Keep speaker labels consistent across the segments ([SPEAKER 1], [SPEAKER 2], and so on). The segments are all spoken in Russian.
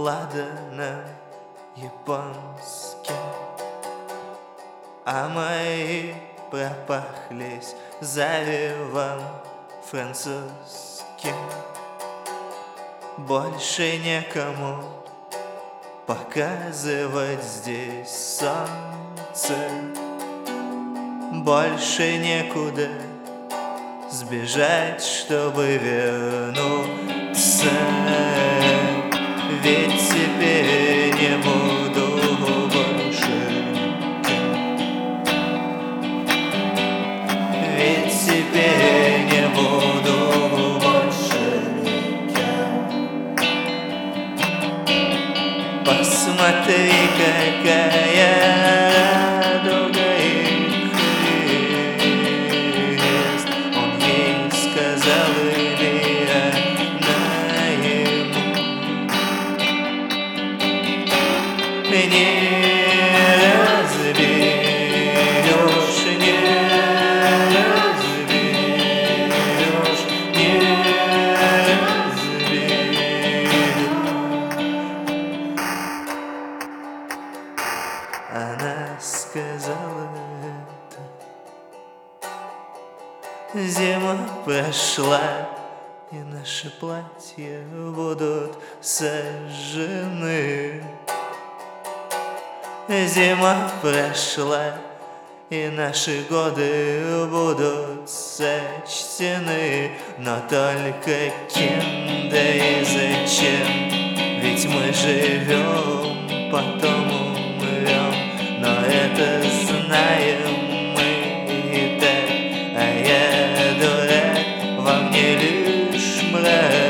[SPEAKER 1] ладаном японским, а мои пропахлись заревом французским. Больше некому показывать здесь солнце, больше некуда сбежать, чтобы вернуться. Ведь теперь не буду больше кем. Ведь теперь не буду больше кем. Посмотри, какая радуга их есть. Он ей сказал, или она ему. Не разберешь, не разберешь, не разберешь. Она сказала это. Зима прошла, и наши платья будут сожжены. Зима прошла, и наши годы будут сочтены. Но только кем, да и зачем? Ведь мы живем, потом умрем. Но это знаем мы и так. А я дурак, во мне лишь мрак.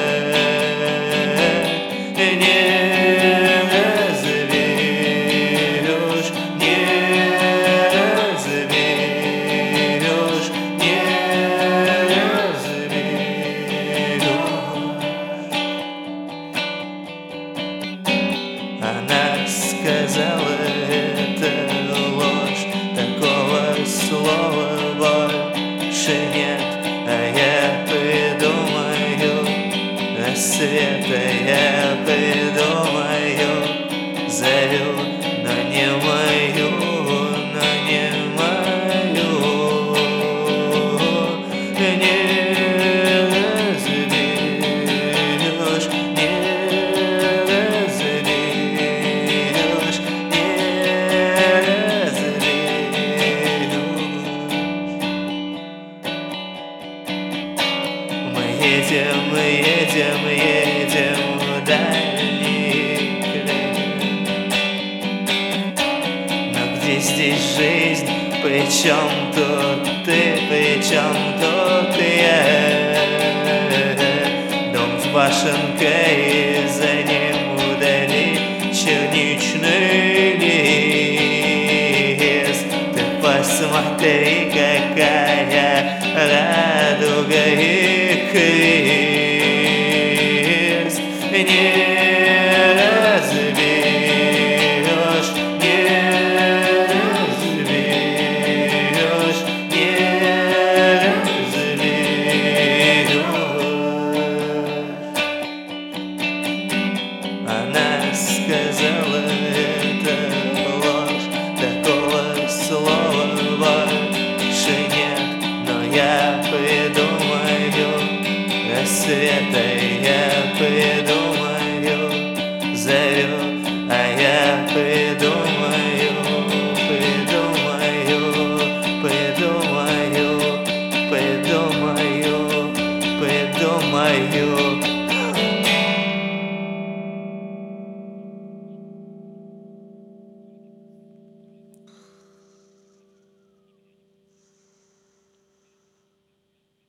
[SPEAKER 1] Она сказала, это ложь, такого слова больше нет. А я придумаю рассвет, а я придумаю зарю, но не мою, но не мою. Мы едем, едем в дальний край. Но где здесь жизнь? Причем тут ты, причем тут я? Дом с башенкой, за ним вдали черничный лес. Ты посмотри, какая радуга и крест. Не разберешь, не разберешь, не разберешь. Она сказала, это ложь, такого слова больше нет. Но я придумаю рассвет, я придумаю зарю, а я придумаю, придумаю, придумаю, придумаю, придумаю.